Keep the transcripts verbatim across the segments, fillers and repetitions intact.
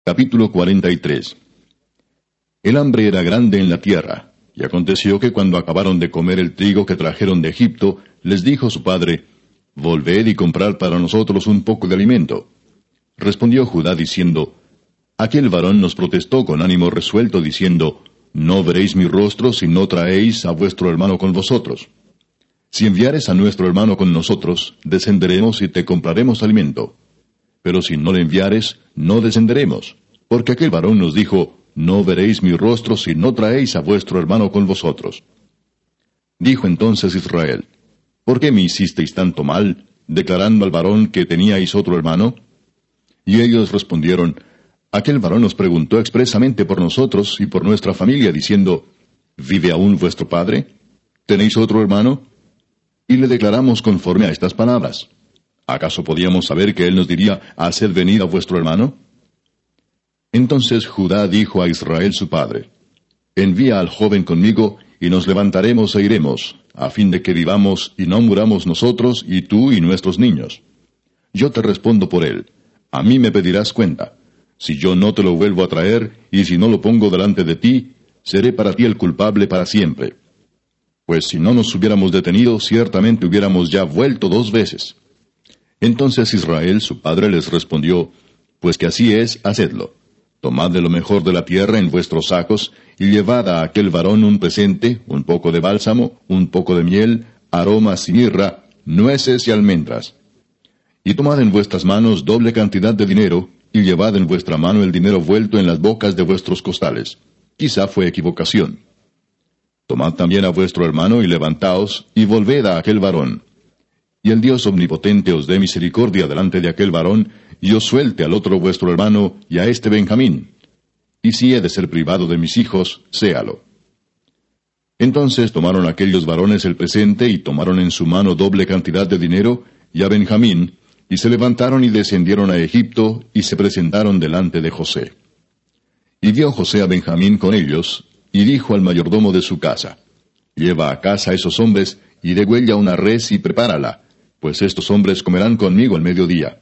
Capítulo cuarenta y tres. El hambre era grande en la tierra, y aconteció que cuando acabaron de comer el trigo que trajeron de Egipto, les dijo su padre, Volved y comprad para nosotros un poco de alimento. Respondió Judá diciendo, Aquel varón nos protestó con ánimo resuelto, diciendo, No veréis mi rostro si no traéis a vuestro hermano con vosotros. Si enviares a nuestro hermano con nosotros, descenderemos y te compraremos alimento. Pero si no le enviares, no descenderemos, porque aquel varón nos dijo, No veréis mi rostro si no traéis a vuestro hermano con vosotros. Dijo entonces Israel, ¿Por qué me hicisteis tanto mal, declarando al varón que teníais otro hermano? Y ellos respondieron, Aquel varón nos preguntó expresamente por nosotros y por nuestra familia, diciendo, ¿Vive aún vuestro padre? ¿Tenéis otro hermano? Y le declaramos conforme a estas palabras. ¿Acaso podíamos saber que él nos diría, Haced venir a vuestro hermano? Entonces Judá dijo a Israel su padre, Envía al joven conmigo, y nos levantaremos e iremos, a fin de que vivamos y no muramos nosotros, y tú y nuestros niños. Yo te respondo por él, a mí me pedirás cuenta. Si yo no te lo vuelvo a traer, y si no lo pongo delante de ti, seré para ti el culpable para siempre. Pues si no nos hubiéramos detenido, ciertamente hubiéramos ya vuelto dos veces. Entonces Israel, su padre, les respondió, Pues que así es, hacedlo. Tomad de lo mejor de la tierra en vuestros sacos, y llevad a aquel varón un presente, un poco de bálsamo, un poco de miel, aromas y mirra, nueces y almendras. Y tomad en vuestras manos doble cantidad de dinero, y llevad en vuestra mano el dinero vuelto en las bocas de vuestros costales. Quizá fue equivocación. Tomad también a vuestro hermano y levantaos, y volved a aquel varón. Y el Dios omnipotente os dé misericordia delante de aquel varón, y os suelte al otro vuestro hermano, y a este Benjamín. Y si he de ser privado de mis hijos, séalo. Entonces tomaron aquellos varones el presente, y tomaron en su mano doble cantidad de dinero, y a Benjamín, y se levantaron y descendieron a Egipto, y se presentaron delante de José. Y vio José a Benjamín con ellos, y dijo al mayordomo de su casa, Lleva a casa a esos hombres, y degüella una res y prepárala, pues estos hombres comerán conmigo al mediodía.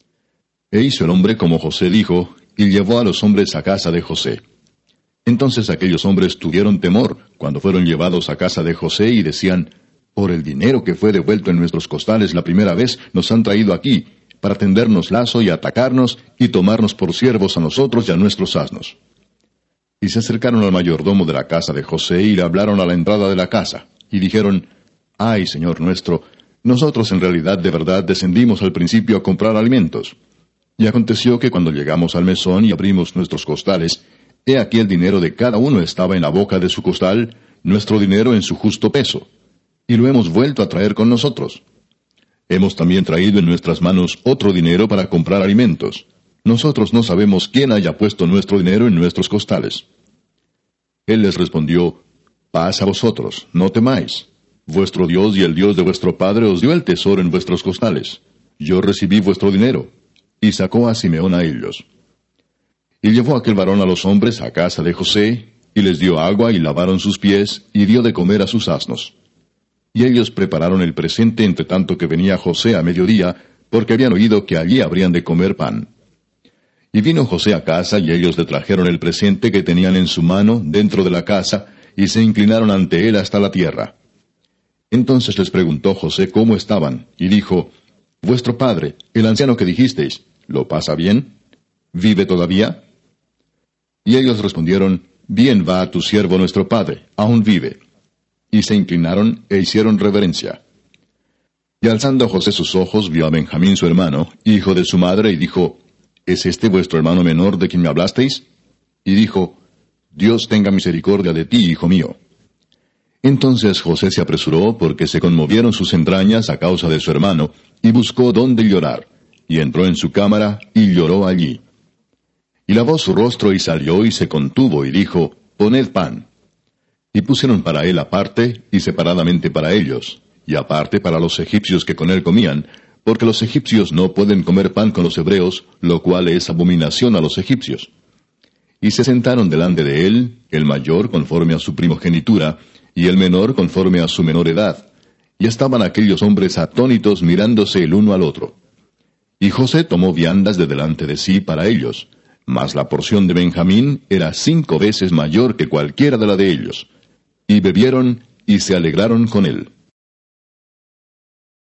E hizo el hombre como José dijo, y llevó a los hombres a casa de José. Entonces aquellos hombres tuvieron temor, cuando fueron llevados a casa de José, y decían, Por el dinero que fue devuelto en nuestros costales la primera vez, nos han traído aquí, para tendernos lazo y atacarnos, y tomarnos por siervos a nosotros y a nuestros asnos. Y se acercaron al mayordomo de la casa de José, y le hablaron a la entrada de la casa, y dijeron, Ay, señor nuestro, nosotros en realidad de verdad descendimos al principio a comprar alimentos. Y aconteció que cuando llegamos al mesón y abrimos nuestros costales, he aquí el dinero de cada uno estaba en la boca de su costal, nuestro dinero en su justo peso, y lo hemos vuelto a traer con nosotros. Hemos también traído en nuestras manos otro dinero para comprar alimentos. Nosotros no sabemos quién haya puesto nuestro dinero en nuestros costales. Él les respondió, Paz a vosotros, no temáis. Vuestro Dios y el Dios de vuestro padre os dio el tesoro en vuestros costales. Yo recibí vuestro dinero. Y sacó a Simeón a ellos. Y llevó aquel varón a los hombres a casa de José, y les dio agua y lavaron sus pies, y dio de comer a sus asnos. Y ellos prepararon el presente entre tanto que venía José a mediodía, porque habían oído que allí habrían de comer pan. Y vino José a casa, y ellos le trajeron el presente que tenían en su mano dentro de la casa, y se inclinaron ante él hasta la tierra. Entonces les preguntó José cómo estaban, y dijo, Vuestro padre, el anciano que dijisteis, ¿lo pasa bien? ¿Vive todavía? Y ellos respondieron, Bien va tu siervo nuestro padre, aún vive. Y se inclinaron e hicieron reverencia. Y alzando José sus ojos, vio a Benjamín su hermano, hijo de su madre, y dijo, ¿Es este vuestro hermano menor de quien me hablasteis? Y dijo, Dios tenga misericordia de ti, hijo mío. Entonces José se apresuró, porque se conmovieron sus entrañas a causa de su hermano, y buscó dónde llorar, y entró en su cámara, y lloró allí. Y lavó su rostro, y salió, y se contuvo, y dijo, Poned pan. Y pusieron para él aparte, y separadamente para ellos, y aparte para los egipcios que con él comían, porque los egipcios no pueden comer pan con los hebreos, lo cual es abominación a los egipcios. Y se sentaron delante de él, el mayor conforme a su primogenitura, y el menor conforme a su menor edad. Y estaban aquellos hombres atónitos mirándose el uno al otro. Y José tomó viandas de delante de sí para ellos, mas la porción de Benjamín era cinco veces mayor que cualquiera de la de ellos. Y bebieron y se alegraron con él.